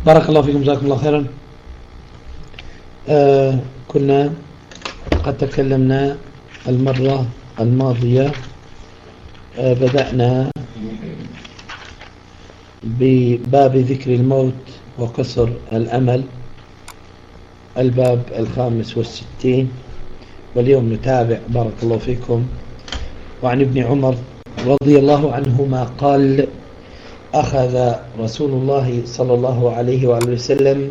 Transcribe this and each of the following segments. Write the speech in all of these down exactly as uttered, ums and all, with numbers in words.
بارك الله فيكم، جزاكم الله خيرا. آه كنا قد تكلمنا المرة الماضية، آه بدأنا بباب ذكر الموت وقصر الأمل، الباب الخامس والستين، واليوم نتابع بارك الله فيكم. وعن ابن عمر رضي الله عنهما قال: أخذ رسول الله صلى الله عليه وآله وسلم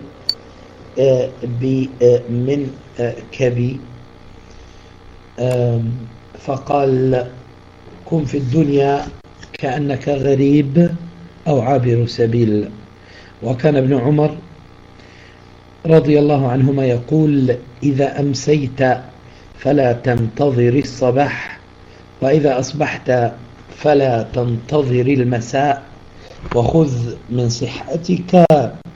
بمنكبي فقال: كن في الدنيا كأنك غريب أو عابر سبيل. وكان ابن عمر رضي الله عنهما يقول: إذا أمسيت فلا تنتظر الصباح، وإذا أصبحت فلا تنتظر المساء، وخذ من صحتك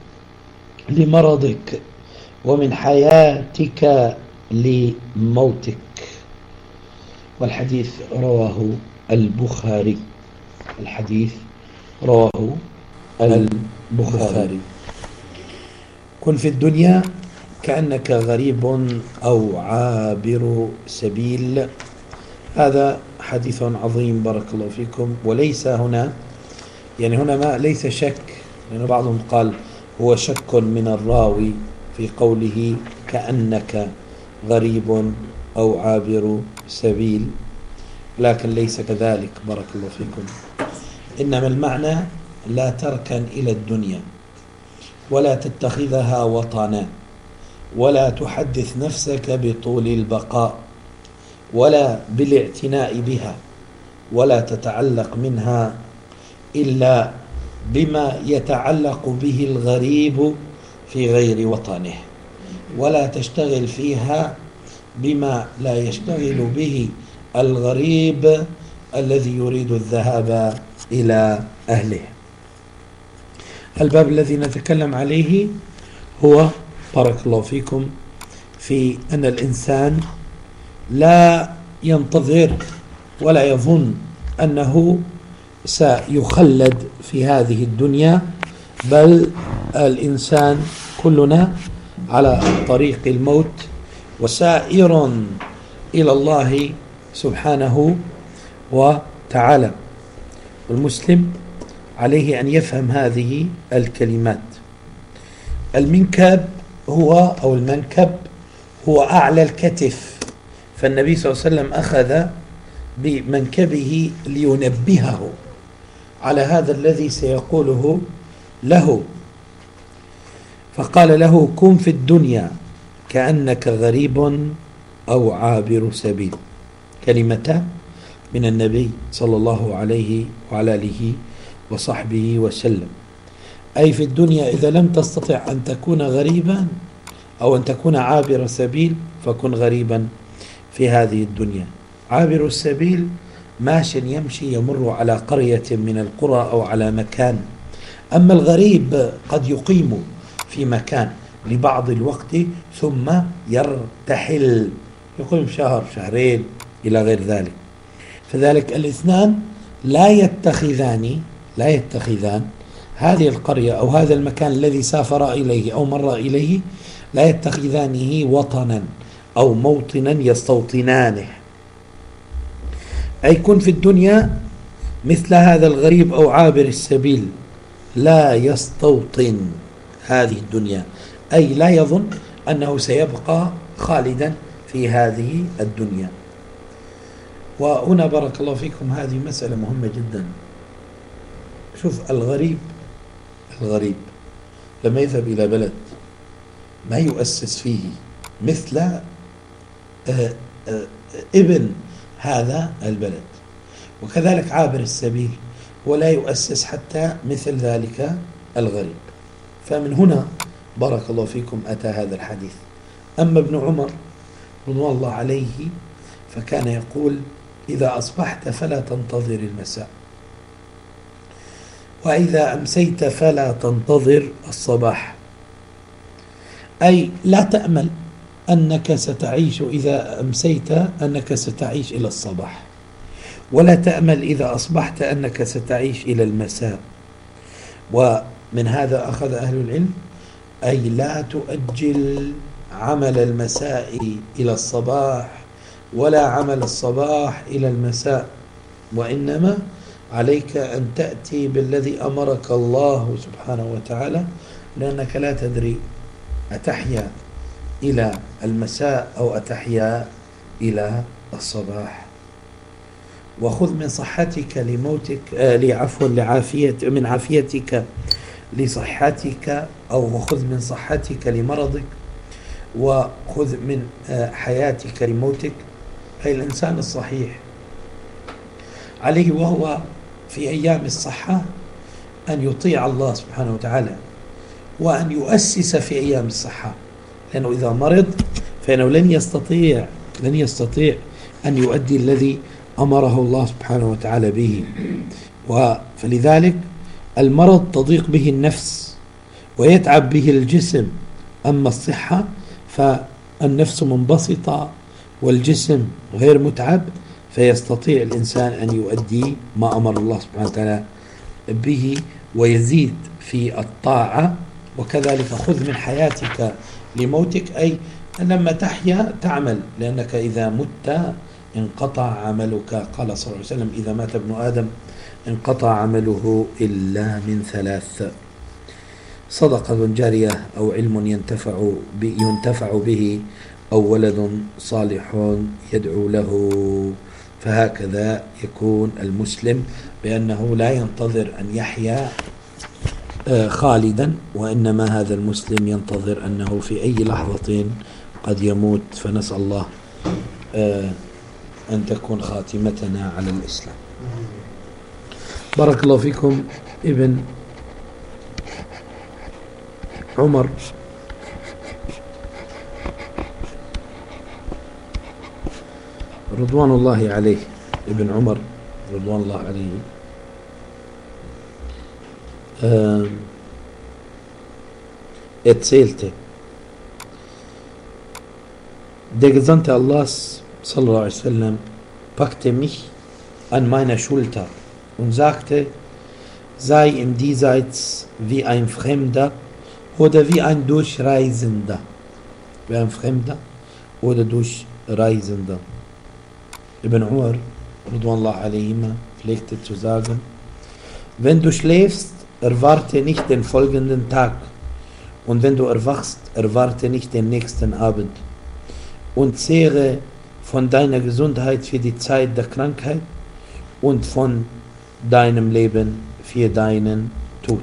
لمرضك ومن حياتك لموتك. والحديث رواه البخاري. الحديث رواه البخاري. كن في الدنيا كأنك غريب أو عابر سبيل. هذا حديث عظيم بارك الله فيكم. وليس هنا يعني هنا ما ليس شك، لأن بعضهم قال هو شك من الراوي في قوله كأنك غريب أو عابر سبيل، لكن ليس كذلك بارك الله فيكم. إنما المعنى: لا تركن إلى الدنيا، ولا تتخذها وطنا، ولا تحدث نفسك بطول البقاء، ولا بالاعتناء بها، ولا تتعلق منها إلا بما يتعلق به الغريب في غير وطنه، ولا تشتغل فيها بما لا يشتغل به الغريب الذي يريد الذهاب إلى أهله. الباب الذي نتكلم عليه هو بارك الله فيكم في أن الإنسان لا ينتظر ولا يظن أنه سيخلد في هذه الدنيا، بل الإنسان كلنا على طريق الموت وسائر إلى الله سبحانه وتعالى. والمسلم عليه أن يفهم هذه الكلمات. المنكب هو أو المنكب هو أعلى الكتف، فالنبي صلى الله عليه وسلم أخذ بمنكبه لينبهه على هذا الذي سيقوله له، فقال له: كن في الدنيا كأنك غريب أو عابر سبيل. كلمتان من النبي صلى الله عليه وعلى آله وصحبه وسلم. أي في الدنيا إذا لم تستطع أن تكون غريبا أو أن تكون عابر سبيل فكن غريبا في هذه الدنيا. عابر السبيل ماش يمشي يمر على قرية من القرى أو على مكان. أما الغريب قد يقيم في مكان لبعض الوقت ثم يرتحل، يقيم شهر شهرين إلى غير ذلك. فذلك الاثنان لا يتخذان لا يتخذان هذه القرية أو هذا المكان الذي سافر إليه أو مر إليه لا يتخذانه وطنا أو موطنا يستوطنانه. أي كن في الدنيا مثل هذا الغريب أو عابر السبيل، لا يستوطن هذه الدنيا، أي لا يظن أنه سيبقى خالدا في هذه الدنيا. وهنا بارك الله فيكم هذه مسألة مهمة جدا. شوف، الغريب الغريب لما يذهب إلى بلد ما يؤسس فيه مثل آآ آآ ابن هذا البلد، وكذلك عابر السبيل ولا يؤسس حتى مثل ذلك الغريب. فمن هنا بارك الله فيكم أتى هذا الحديث. أما ابن عمر رضوان الله عليه فكان يقول: إذا أصبحت فلا تنتظر المساء، وإذا أمسيت فلا تنتظر الصباح. أي لا تأمل أنك ستعيش إذا أمسيت أنك ستعيش إلى الصباح، ولا تأمل إذا أصبحت أنك ستعيش إلى المساء. ومن هذا أخذ أهل العلم أي لا تؤجل عمل المساء إلى الصباح ولا عمل الصباح إلى المساء، وإنما عليك أن تأتي بالذي أمرك الله سبحانه وتعالى، لأنك لا تدري أتحيا إلى المساء أو أتحيا إلى الصباح. وخذ من صحتك لموتك آه لعفو لعافية من عافيتك لصحتك، أو وخذ من صحتك لمرضك، وخذ من آه حياتك لموتك. أي الإنسان الصحيح عليه وهو في أيام الصحة أن يطيع الله سبحانه وتعالى، وأن يؤسس في أيام الصحة، لأنه إذا مرض فإنه لن يستطيع لن يستطيع أن يؤدي الذي أمره الله سبحانه وتعالى به. فلذلك المرض تضيق به النفس ويتعب به الجسم، أما الصحة فالنفس منبسطة والجسم غير متعب، فيستطيع الإنسان أن يؤدي ما أمر الله سبحانه وتعالى به ويزيد في الطاعة. وكذلك خذ من حياتك لموتك، أي لما تحيا تعمل، لأنك إذا مت انقطع عملك. قال صلى الله عليه وسلم: إذا مات ابن آدم انقطع عمله إلا من ثلاث: صدقة جارية، أو علم ينتفع ينتفع به، أو ولد صالح يدعو له. فهكذا يكون المسلم، بأنه لا ينتظر أن يحيا خالدا، وإنما هذا المسلم ينتظر أنه في أي لحظة قد يموت. فنسأل الله أن تكون خاتمتنا على الإسلام. بارك الله فيكم. ابن عمر رضوان الله عليه ابن عمر رضوان الله عليه äh, erzählte, der Gesandte Allahs sallallahu alaihi wasallam packte mich an meiner Schulter und sagte: sei im Diesseits wie ein Fremder oder wie ein Durchreisender. Wie ein Fremder oder Durchreisender. Ibn Umar Radwanullah alayhima pflegte zu sagen: wenn du schläfst, erwarte nicht den folgenden Tag, und wenn du erwachst, erwarte nicht den nächsten Abend, und zehre von deiner Gesundheit für die Zeit der Krankheit und von deinem Leben für deinen Tod.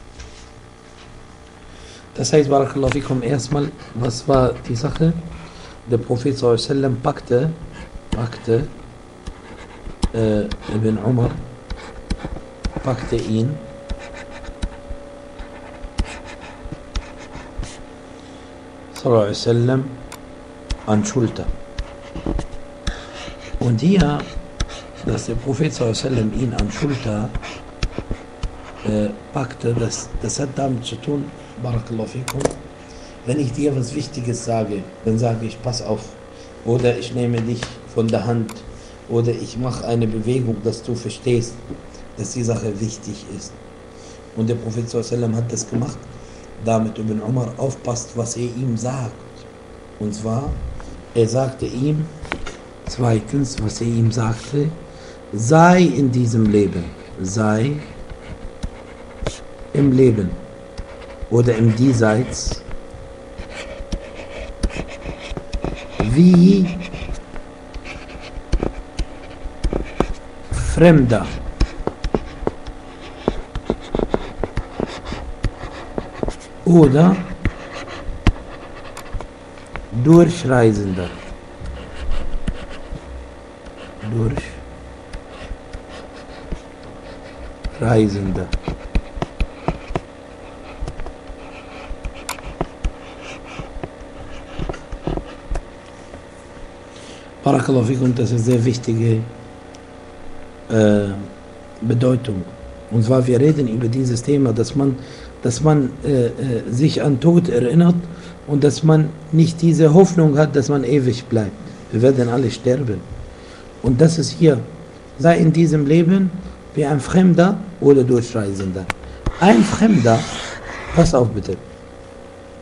Das heißt, Barakallahu fikum, erstmal, was war die Sache? Der Prophet sallallahu alaihi wasallam packte, packte äh, Ibn Umar, packte ihn sallallahu alaihi wasallam an Schulter. Und hier, dass der Prophet sallallahu alaihi wasallam ihn an Schulter äh, packte, das, das hat damit zu tun, Barakallahu fikum, wenn ich dir was Wichtiges sage, dann sage ich: pass auf, oder ich nehme dich von der Hand, oder ich mache eine Bewegung, dass du verstehst, dass die Sache wichtig ist. Und der Prophet sallallahu alaihi wasallam hat das gemacht, damit Ibn Umar aufpasst, was er ihm sagt. Und zwar, er sagte ihm zweitens, was er ihm sagte: sei in diesem Leben, sei im Leben oder im Diesseits wie Fremder oder Durchreisender. Durchreisender. Barakallahu fikum, das ist eine sehr wichtige äh, Bedeutung. Und zwar, wir reden über dieses Thema, dass man, dass man äh, äh, sich an Tod erinnert und dass man nicht diese Hoffnung hat, dass man ewig bleibt. Wir werden alle sterben. Und das ist hier, sei in diesem Leben wie ein Fremder oder Durchreisender. Ein Fremder, pass auf bitte,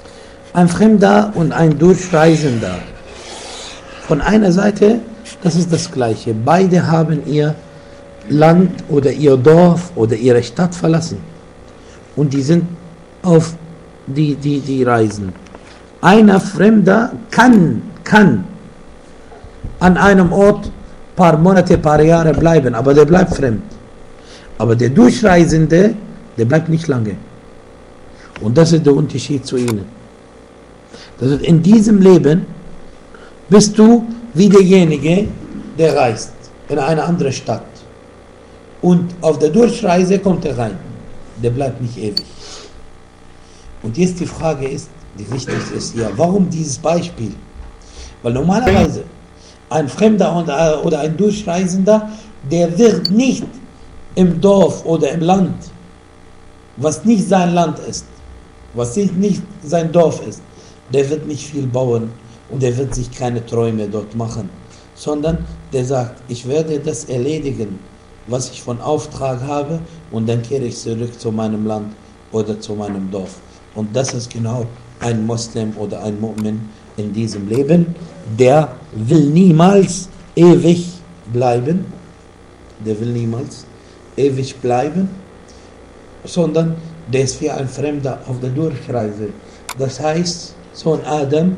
ein Fremder und ein Durchreisender. Von einer Seite, das ist das Gleiche. Beide haben ihr Land oder ihr Dorf oder ihre Stadt verlassen. Und die sind auf die, die, die Reisen. Einer Fremder kann, kann an einem Ort paar Monate, paar Jahre bleiben, aber der bleibt fremd. Aber der Durchreisende, der bleibt nicht lange. Und das ist der Unterschied zu ihnen. Das ist, in diesem Leben bist du wie derjenige, der reist in eine andere Stadt. Und auf der Durchreise kommt er rein. Der bleibt nicht ewig. Und jetzt die Frage ist, die wichtigste ist ja, warum dieses Beispiel? Weil normalerweise ein Fremder oder ein Durchreisender, der wird nicht im Dorf oder im Land, was nicht sein Land ist, was nicht sein Dorf ist, der wird nicht viel bauen und der wird sich keine Träume dort machen, sondern der sagt, ich werde das erledigen, was ich von Auftrag habe, und dann kehre ich zurück zu meinem Land oder zu meinem Dorf. Und das ist genau ein Muslim oder ein Mu'min in diesem Leben, der will niemals ewig bleiben, der will niemals ewig bleiben, sondern der ist wie ein Fremder auf der Durchreise. Das heißt, Sohn Adam,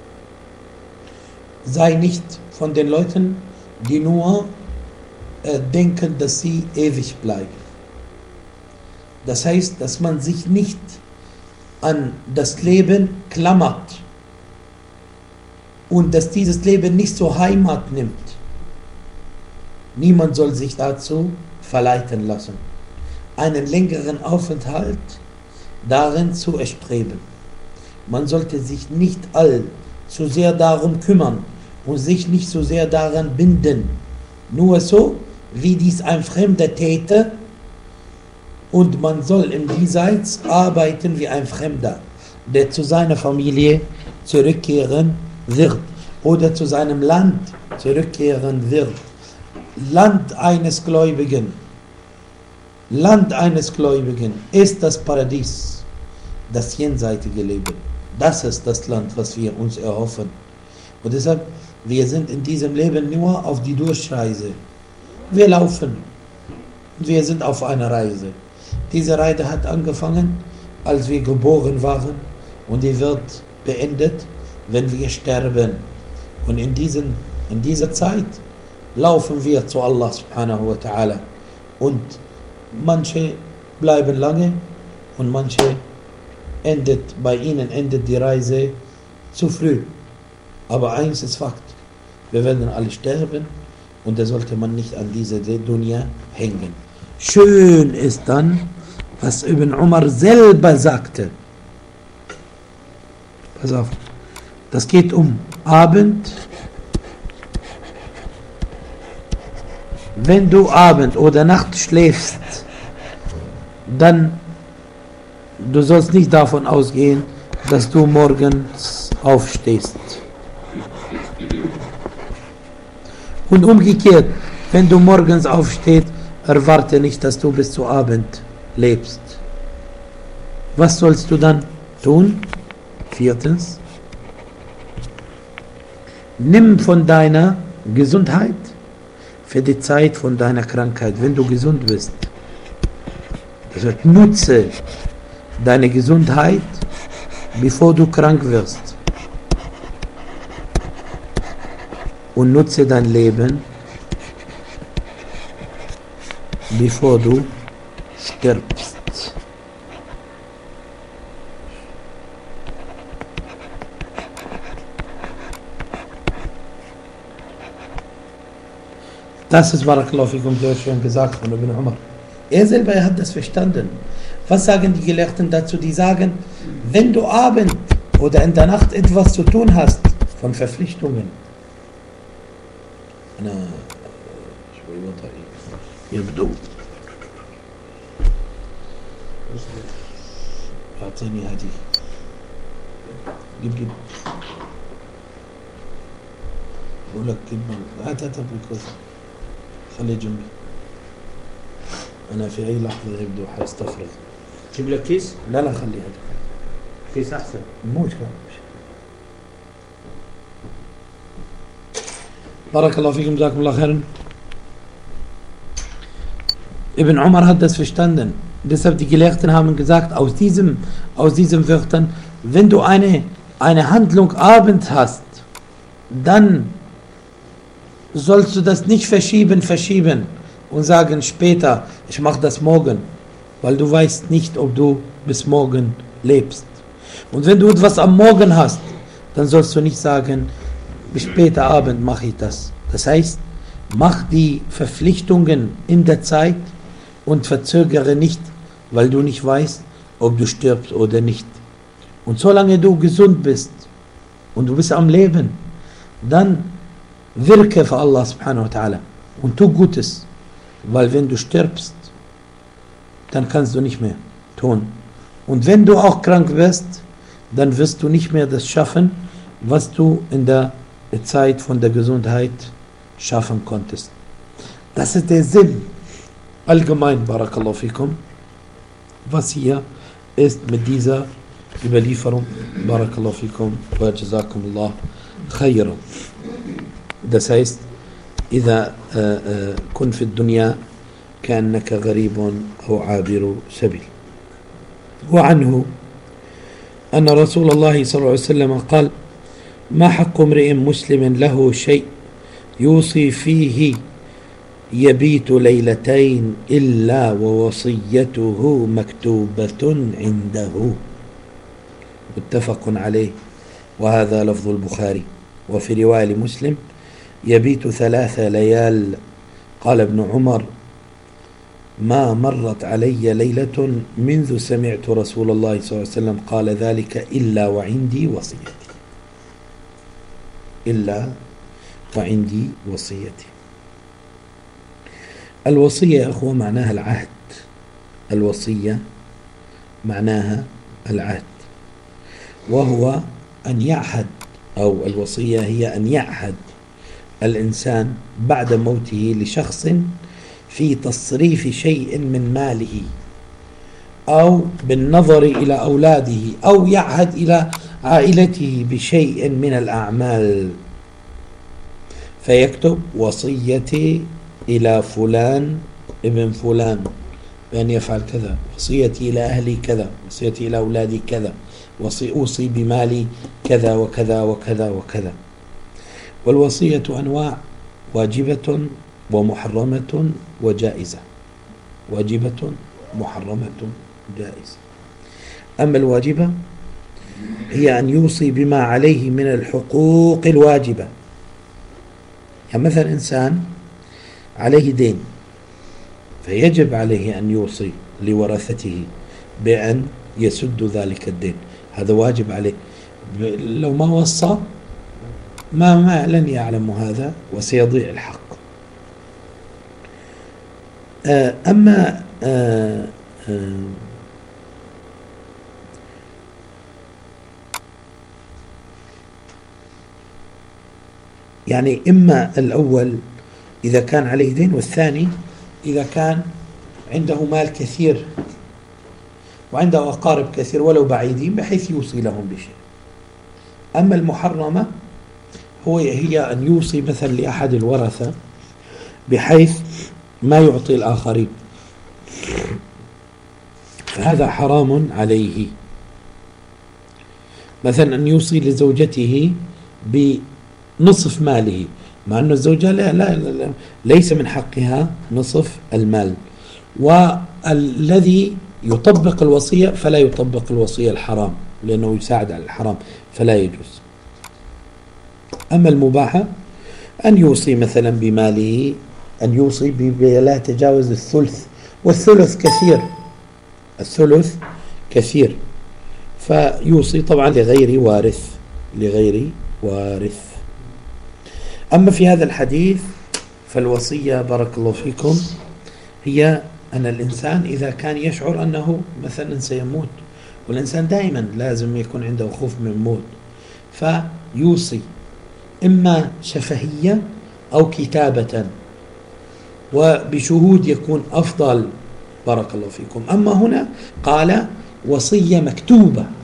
sei nicht von den Leuten, die nur äh, denken, dass sie ewig bleiben. Das heißt, dass man sich nicht an das Leben klammert und dass dieses Leben nicht zur Heimat nimmt. Niemand soll sich dazu verleiten lassen, einen längeren Aufenthalt darin zu erstreben. Man sollte sich nicht allzu sehr darum kümmern und sich nicht so sehr daran binden. Nur so, wie dies ein Fremder täte, und man soll im Diesseits arbeiten wie ein Fremder, der zu seiner Familie zurückkehren wird oder zu seinem Land zurückkehren wird. Land eines Gläubigen, Land eines Gläubigen ist das Paradies, das jenseitige Leben. Das ist das Land, was wir uns erhoffen. Und deshalb, wir sind in diesem Leben nur auf die Durchreise. Wir laufen. Wir sind auf einer Reise. Diese Reise hat angefangen, als wir geboren waren, und die wird beendet, wenn wir sterben. Und in, diesen, in dieser Zeit laufen wir zu Allah subhanahu wa ta'ala. Und manche bleiben lange und manche endet, bei ihnen endet die Reise zu früh. Aber eins ist Fakt, wir werden alle sterben, und da sollte man nicht an diese Dunya hängen. Schön ist dann, was Ibn Umar selber sagte. Pass auf, das geht um Abend. Wenn du Abend oder Nacht schläfst, dann du sollst nicht davon ausgehen, dass du morgens aufstehst. Und umgekehrt, wenn du morgens aufstehst, erwarte nicht, dass du bis zu Abend lebst. Was sollst du dann tun? Viertens, nimm von deiner Gesundheit für die Zeit von deiner Krankheit, wenn du gesund bist. Das heißt, nutze deine Gesundheit, bevor du krank wirst. Und nutze dein Leben, bevor du stirbst. Das ist Barakallahu fikum sehr schön gesagt von Ibn Umar. Er selber er hat das verstanden. Was sagen die Gelehrten dazu? Die sagen, wenn du Abend oder in der Nacht etwas zu tun hast von Verpflichtungen, أنا شوي وطئي يبدو أعطيني هذه جيب جيب بقول لك جيب هات هات بالكوسة خليه جنبي أنا في أي لحظة يبدو حيستفرغ. جيب لك كيس؟ لا لا خليه هذا كيس أحسن مو مشكلة. بارك الله fikum, جزاكم الله خيرا. Ibn Umar hat das verstanden. Deshalb die Gelehrten haben gesagt, aus diesem, aus diesem Wörtern, wenn du eine, eine Handlung abends hast, dann sollst du das nicht verschieben, verschieben und sagen später, ich mache das morgen, weil du weißt nicht, ob du bis morgen lebst. Und wenn du etwas am Morgen hast, dann sollst du nicht sagen, bis später Abend mache ich das. Das heißt, mach die Verpflichtungen in der Zeit und verzögere nicht, weil du nicht weißt, ob du stirbst oder nicht. Und solange du gesund bist und du bist am Leben, dann wirke für Allah subhanahu wa ta'ala und tu Gutes, weil wenn du stirbst, dann kannst du nicht mehr tun. Und wenn du auch krank wirst, dann wirst du nicht mehr das schaffen, was du in der Zeit von der Gesundheit schaffen konntest. Das ist der Sinn allgemein, barakallahu fikum, was hier ist mit dieser Überlieferung, barakallahu fikum wa jazakumullah khayran. Das heißt, إذا كن في الدنيا كأنك غريب أو عابر سبيل. وعنه أن رسول الله صلى الله عليه وسلم قال: ما حق امرئ مسلم له شيء يوصي فيه يبيت ليلتين إلا ووصيته مكتوبة عنده. متفق عليه، وهذا لفظ البخاري. وفي رواية لمسلم: يبيت ثلاث ليال. قال ابن عمر: ما مرت علي ليلة منذ سمعت رسول الله صلى الله عليه وسلم قال ذلك إلا وعندي وصيتي. إلا وعندي وصيتي. الوصية يا أخوة معناها العهد. الوصية معناها العهد، وهو أن يعهد، أو الوصية هي أن يعهد الإنسان بعد موته لشخص في تصريف شيء من ماله، أو بالنظر إلى أولاده، أو يعهد إلى عائلته بشيء من الأعمال، فيكتب وصيتي إلى فلان ابن فلان بأن يفعل كذا، وصيتي إلى أهلي كذا، وصيتي إلى أولادي كذا، أوصي بمالي كذا وكذا وكذا وكذا. والوصية أنواع: واجبة ومحرمة وجائزة. واجبة محرمة جائزة. أما الواجبة هي أن يوصي بما عليه من الحقوق الواجبة. يعني مثلا إنسان عليه دين، فيجب عليه أن يوصي لورثته بأن يسد ذلك الدين، هذا واجب عليه. لو ما وصى ما, ما لن يعلم هذا وسيضيع الحق. أما آآ آآ يعني إما الأول إذا كان عليه دين، والثاني إذا كان عنده مال كثير وعنده أقارب كثير ولو بعيدين بحيث يوصي لهم بشيء. أما المحرمة هو هي أن يوصي مثلا لأحد الورثة بحيث ما يعطي الآخرين، فهذا حرام عليه. مثلا أن يوصي لزوجته بنصف ماله، مع أن الزوجة لا لا لا ليس من حقها نصف المال، والذي يطبق الوصية فلا يطبق الوصية الحرام لأنه يساعد على الحرام فلا يجوز. أما المباحة أن يوصي مثلا بماله، أن يوصي بلا يتجاوز الثلث، والثلث كثير، الثلث كثير، فيوصي طبعا لغير وارث، لغير وارث. أما في هذا الحديث فالوصية بارك الله فيكم هي أن الإنسان إذا كان يشعر أنه مثلا سيموت، والإنسان دائما لازم يكون عنده خوف من الموت، فيوصي إما شفهية أو كتابة، وبشهود يكون أفضل بارك الله فيكم. أما هنا قال وصية مكتوبة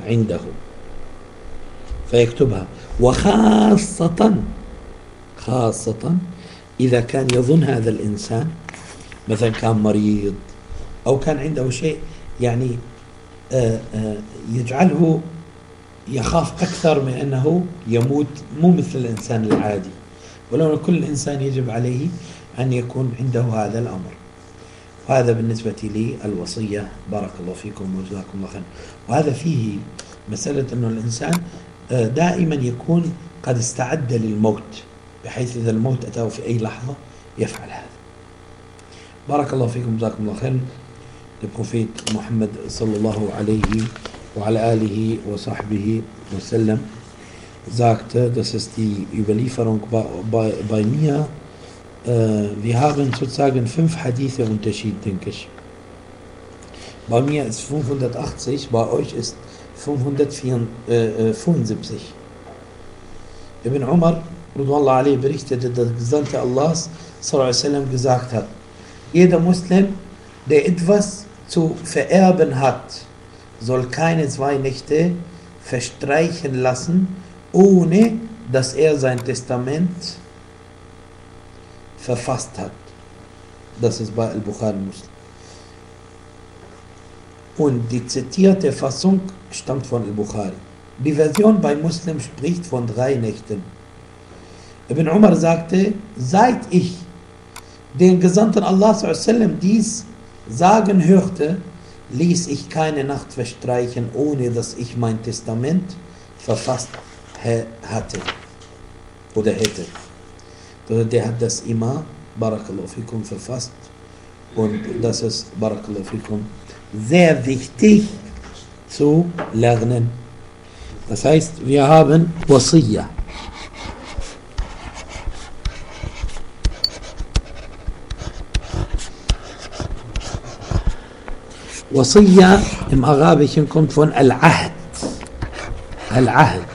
عنده فيكتبها، وخاصة خاصة إذا كان يظن هذا الإنسان مثلا كان مريض أو كان عنده شيء يعني آآ آآ يجعله يخاف أكثر من أنه يموت، مو مثل الإنسان العادي، ولو كل إنسان يجب عليه أن يكون عنده هذا الأمر. وهذا بالنسبة لي الوصية. بارك الله فيكم وجزاكم الله خير. وهذا فيه مسألة أنه الإنسان دائما يكون قد استعد للموت، بحيث إذا الموت أتاه في أي لحظة يفعل هذا. بارك الله فيكم وجزاكم الله خير. Der Prophet Muhammad sallallahu alaihi wa ala alihi wa sahbihi wa sallam sagte, das ist die Überlieferung bei, bei, bei mir, äh, wir haben sozusagen fünf Hadithe Unterschied, denke ich. Bei mir ist fünfhundertachtzig, bei euch ist fünfhundertfünfundsiebzig. Ibn Umar radhiyallahu anhu berichtete, dass der Gesandte Allahs sallallahu alaihi wa sallam gesagt hat, jeder Muslim, der etwas zu vererben hat, soll keine zwei Nächte verstreichen lassen, ohne dass er sein Testament verfasst hat. Das ist bei Al-Bukhari Muslim. Und die zitierte Fassung stammt von Al-Bukhari. Die Version bei Muslim spricht von drei Nächten. Ibn Umar sagte, seit ich den Gesandten Allah sallallahu alaihi wa sallam dies sagen hörte, ließ ich keine Nacht verstreichen, ohne dass ich mein Testament verfasst hatte oder hätte. Der hat das immer, Barakallahu fikum, verfasst, und das ist, Barakallahu fikum, sehr wichtig zu lernen. Das heißt, wir haben Wasiyya. Wasiyya im Arabischen kommt von Al-Ahd. Al-Ahd.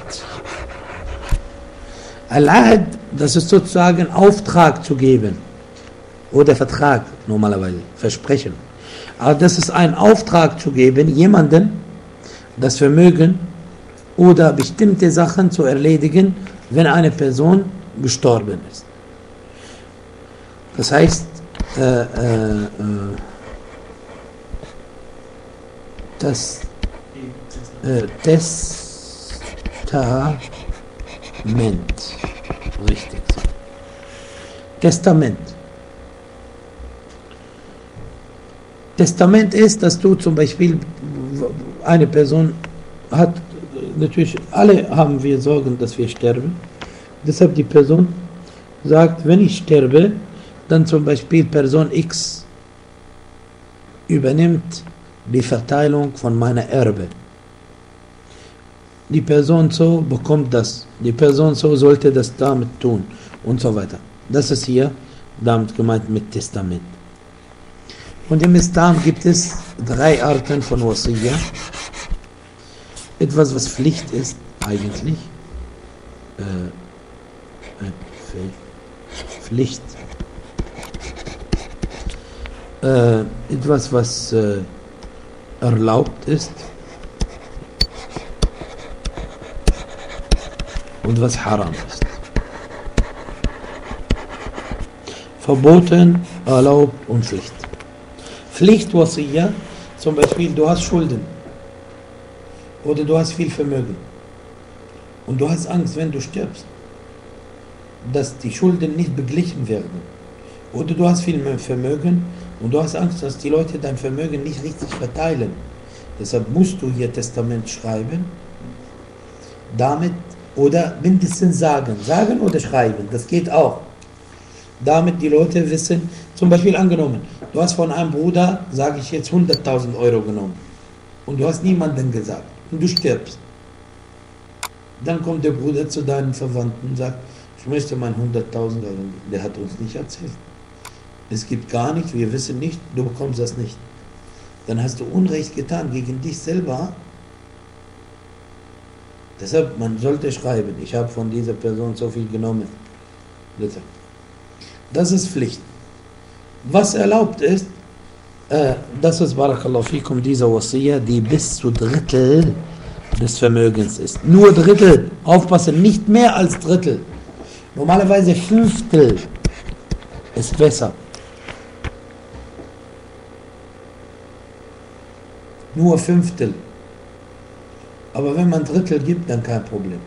Al-Ahd, das ist sozusagen Auftrag zu geben. Oder Vertrag, normalerweise, Versprechen. Aber das ist ein Auftrag zu geben, jemanden das Vermögen oder bestimmte Sachen zu erledigen, wenn eine Person gestorben ist. Das heißt, äh, äh, äh, das äh, Testament, richtig. Testament. Testament ist, dass du zum Beispiel, eine Person hat, natürlich alle haben wir Sorgen, dass wir sterben. Deshalb die Person sagt, wenn ich sterbe, dann zum Beispiel Person X übernimmt die Verteilung von meiner Erbe. Die Person so bekommt das, die Person so sollte das damit tun und so weiter. Das ist hier damit gemeint mit Testament. Und im Islam gibt es drei Arten von Wasiyya. Etwas, was Pflicht ist, eigentlich. Äh, Pflicht. Äh, etwas, was äh, erlaubt ist. Und was haram ist. Verboten, erlaubt und Pflicht. Pflicht Wasiyya, zum Beispiel du hast Schulden oder du hast viel Vermögen und du hast Angst, wenn du stirbst, dass die Schulden nicht beglichen werden, oder du hast viel Vermögen und du hast Angst, dass die Leute dein Vermögen nicht richtig verteilen. Deshalb musst du hier Testament schreiben, damit, oder mindestens sagen, sagen oder schreiben, das geht auch. Damit die Leute wissen, zum Beispiel angenommen, du hast von einem Bruder, sage ich jetzt, hunderttausend Euro genommen und du hast niemandem gesagt und du stirbst. Dann kommt der Bruder zu deinen Verwandten und sagt, ich möchte mein hunderttausend Euro, der hat uns nicht erzählt. Es gibt gar nichts, wir wissen nicht, du bekommst das nicht. Dann hast du Unrecht getan gegen dich selber. Deshalb, man sollte schreiben, ich habe von dieser Person so viel genommen. Bitte. Das ist Pflicht. Was erlaubt ist, äh, das ist, Barakallahu fikum, diese Wasiyya, die bis zu Drittel des Vermögens ist. Nur Drittel. Aufpassen, nicht mehr als Drittel. Normalerweise Fünftel ist besser. Nur Fünftel. Aber wenn man Drittel gibt, dann kein Problem.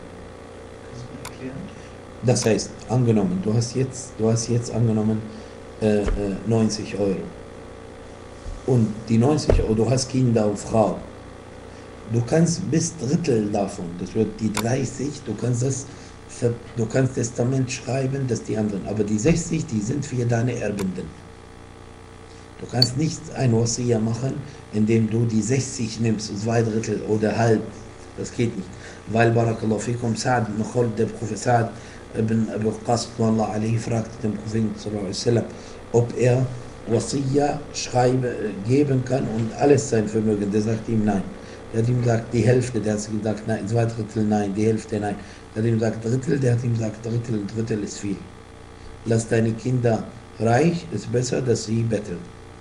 Das heißt, angenommen, du hast jetzt, du hast jetzt angenommen äh, äh, neunzig Euro. Und die neunzig Euro, du hast Kinder und Frau. Du kannst bis Drittel davon, das wird die dreißig, du kannst das, du kannst Testament schreiben, dass die anderen, aber die sechzig, die sind für deine Erbenden. Du kannst nicht ein Wasiyya machen, indem du die sechzig nimmst, zwei Drittel oder halb. Das geht nicht. Weil, Barakallahu fikum, Sa'd ibn Khuld, der Prophet Sa'd ibn Abi Waqqas, alayhi, fragte den Propheten sallallahu alaihi wasallam, ob er Wasiyya schreiben, geben kann und alles sein Vermögen. Der sagt ihm nein. Der hat ihm gesagt, die Hälfte, der hat gesagt, nein, zwei Drittel, nein, die Hälfte, nein. Der hat ihm gesagt, Drittel, der hat ihm gesagt, Drittel, Drittel ist viel. Lass deine Kinder reich, ist besser, dass sie betteln.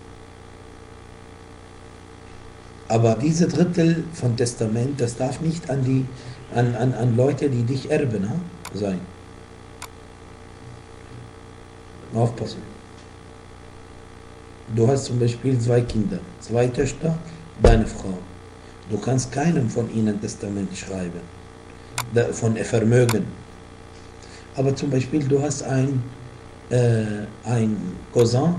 Aber diese Drittel von Testament, das darf nicht an, die, an, an, an Leute, die dich erben, ha, sein. Aufpassen. Du hast zum Beispiel zwei Kinder, zwei Töchter, deine Frau. Du kannst keinem von ihnen Testament schreiben, von Vermögen. Aber zum Beispiel, du hast ein, äh, ein Cousin,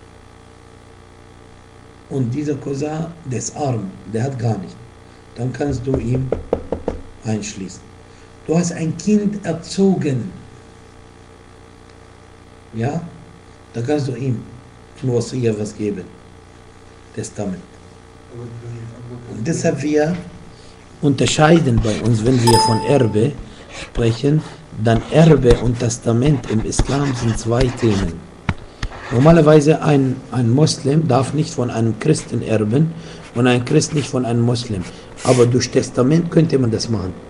und dieser Cousin, der ist arm, der hat gar nichts. Dann kannst du ihm einschließen. Du hast ein Kind erzogen. Ja? Dann kannst du ihm von Wasiyya was geben. Testament. Und deshalb wir unterscheiden bei uns, wenn wir von Erbe sprechen, dann Erbe und Testament im Islam sind zwei Themen. Normalerweise ein, ein Muslim darf nicht von einem Christen erben und ein Christ nicht von einem Muslim. Aber durch Testament könnte man das machen.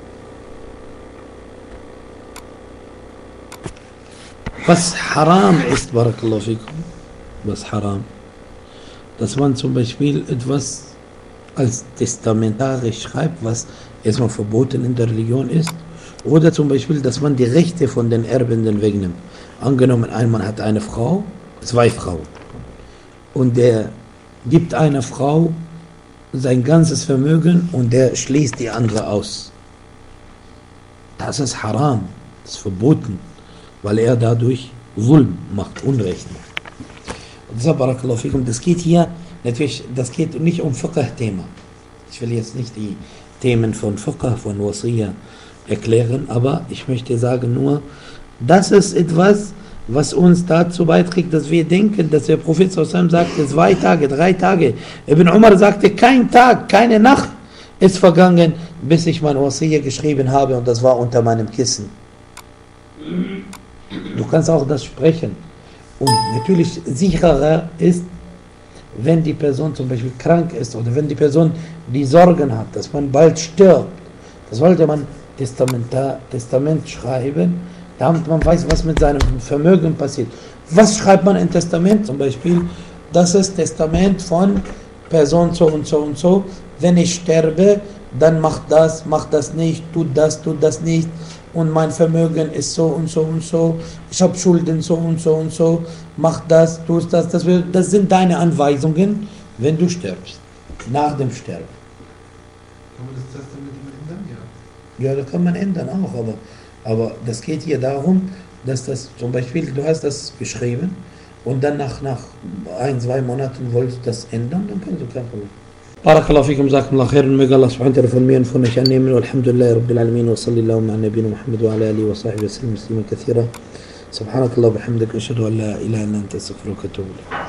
Was haram ist, Barakallahu fikum, was haram, dass man zum Beispiel etwas als testamentarisch schreibt, was erstmal verboten in der Religion ist, oder zum Beispiel, dass man die Rechte von den Erbenden wegnimmt. Angenommen, ein Mann hat eine Frau, zwei Frauen, und der gibt einer Frau sein ganzes Vermögen und der schließt die andere aus. Das ist haram, das ist verboten, weil er dadurch Zulm macht, Unrecht macht. Und deshalb, Barakallahu fikum, das geht hier, natürlich, das geht nicht um Fiqh-Thema. Ich will jetzt nicht die Themen von Fiqh, von Wasiyya erklären, aber ich möchte sagen nur, das ist etwas, was uns dazu beiträgt, dass wir denken, dass der Prophet sallallahu alaihi wasallam sagte, zwei Tage, drei Tage. Ibn Umar sagte, kein Tag, keine Nacht ist vergangen, bis ich mein Wasiyya geschrieben habe und das war unter meinem Kissen. Du kannst auch das sprechen. Und natürlich sicherer ist, wenn die Person zum Beispiel krank ist oder wenn die Person die Sorgen hat, dass man bald stirbt. Das sollte man Testament schreiben, damit man weiß, was mit seinem Vermögen passiert. Was schreibt man im Testament? Zum Beispiel, das ist Testament von Person so und so und so. Wenn ich sterbe, dann macht das, macht das nicht, tut das, tut das nicht. Und mein Vermögen ist so und so und so. Ich habe Schulden so und so und so. Mach das, tust das. Das, will, das sind deine Anweisungen, wenn du stirbst. Nach dem Sterben. Kann man das Testament immer ändern? Ja. Ja, das kann man ändern auch, aber, aber das geht hier darum, dass das zum Beispiel, du hast das geschrieben und dann nach, nach ein, zwei Monaten wolltest du das ändern, dann kannst du kein Problem. Barakallahu fikum, jazakumullahu khairan, möge Allah subhanahu wa ta'ala von mir und von euch annehmen. Walhamdulillahi Rabbil Alamin wa sallallahu ala nabiyina Muhammad wa ala alihi wa sahbihi wa sallam musliman kathira. Subhanakallah wa bihamdika ashhadu an la ilaha illa anta astaghfiruka wa atubu ilayk.